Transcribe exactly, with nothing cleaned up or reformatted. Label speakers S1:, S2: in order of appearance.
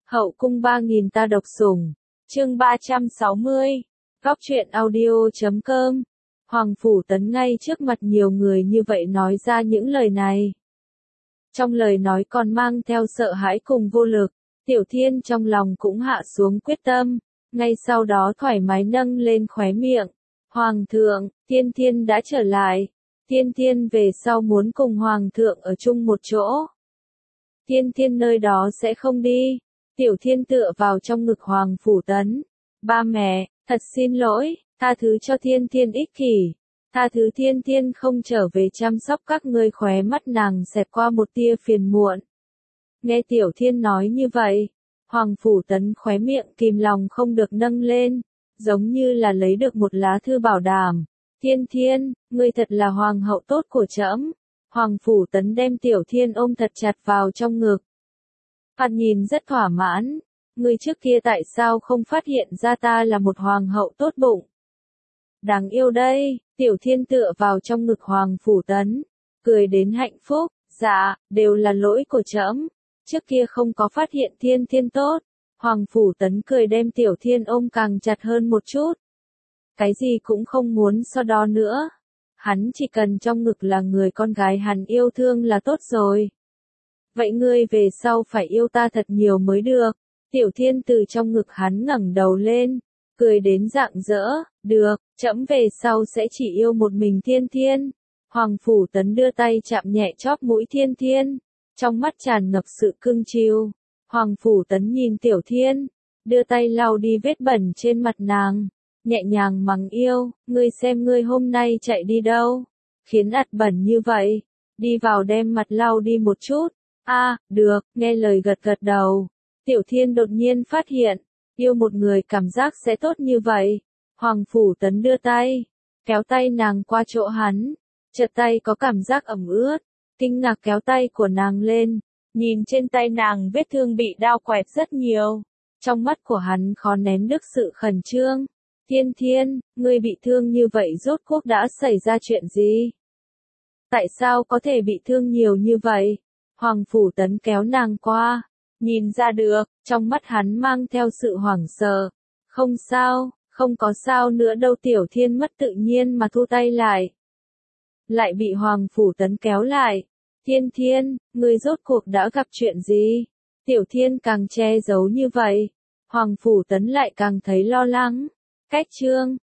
S1: Hậu cung ba nghìn ta độc sủng. Chương ba trăm sáu mươi. Góc truyện audio chấm com. Hoàng Phủ Tấn ngay trước mặt nhiều người như vậy nói ra những lời này. Trong lời nói còn mang theo sợ hãi cùng vô lực, Tiểu Thiên trong lòng cũng hạ xuống quyết tâm, ngay sau đó thoải mái nâng lên khóe miệng. Hoàng thượng, Thiên Thiên đã trở lại. Thiên Thiên về sau muốn cùng Hoàng thượng ở chung một chỗ. Thiên Thiên nơi đó sẽ không đi. Tiểu Thiên tựa vào trong ngực Hoàng Phủ Tấn. Ba mẹ, thật xin lỗi, tha thứ cho Thiên Thiên ích kỷ. Tha thứ Thiên Thiên không trở về chăm sóc các ngươi. Khóe mắt nàng xẹt qua một tia phiền muộn. Nghe Tiểu Thiên nói như vậy, Hoàng Phủ Tấn khóe miệng kìm lòng không được nâng lên, giống như là lấy được một lá thư bảo đảm. Thiên Thiên, ngươi thật là hoàng hậu tốt của trẫm. Hoàng Phủ Tấn đem Tiểu Thiên ôm thật chặt vào trong ngực. Hắn nhìn rất thỏa mãn. Ngươi trước kia tại sao không phát hiện ra ta là một hoàng hậu tốt bụng? Đáng yêu đây. Tiểu Thiên tựa vào trong ngực Hoàng Phủ Tấn, cười đến hạnh phúc. Dạ, đều là lỗi của trẫm. Trước kia không có phát hiện Thiên Thiên tốt. Hoàng Phủ Tấn cười đem Tiểu Thiên ôm càng chặt hơn một chút. Cái gì cũng không muốn so đo nữa. Hắn chỉ cần trong ngực là người con gái hắn yêu thương là tốt rồi. Vậy ngươi về sau phải yêu ta thật nhiều mới được. Tiểu Thiên từ trong ngực hắn ngẩng đầu lên, cười đến rạng rỡ. Được, trẫm về sau sẽ chỉ yêu một mình Thiên Thiên. Hoàng Phủ Tấn đưa tay chạm nhẹ chóp mũi Thiên Thiên, trong mắt tràn ngập sự cưng chiều. Hoàng Phủ Tấn nhìn Tiểu Thiên, đưa tay lau đi vết bẩn trên mặt nàng, nhẹ nhàng mắng yêu. Ngươi xem ngươi hôm nay chạy đi đâu, khiến ặt bẩn như vậy. Đi vào đem mặt lau đi một chút. A, à, được, nghe lời gật gật đầu. Tiểu Thiên đột nhiên phát hiện, yêu một người cảm giác sẽ tốt như vậy. Hoàng Phủ Tấn đưa tay, kéo tay nàng qua chỗ hắn, chợt tay có cảm giác ẩm ướt, kinh ngạc kéo tay của nàng lên, nhìn trên tay nàng vết thương bị đao quẹt rất nhiều. Trong mắt của hắn khó nén được sự khẩn trương. Thiên Thiên, ngươi bị thương như vậy rốt cuộc đã xảy ra chuyện gì? Tại sao có thể bị thương nhiều như vậy? Hoàng Phủ Tấn kéo nàng qua, nhìn ra được, trong mắt hắn mang theo sự hoảng sợ. Không sao, không có sao nữa đâu. Tiểu Thiên mất tự nhiên mà thu tay lại. Lại bị Hoàng Phủ Tấn kéo lại. Thiên Thiên, ngươi rốt cuộc đã gặp chuyện gì? Tiểu Thiên càng che giấu như vậy, Hoàng Phủ Tấn lại càng thấy lo lắng. Cách chương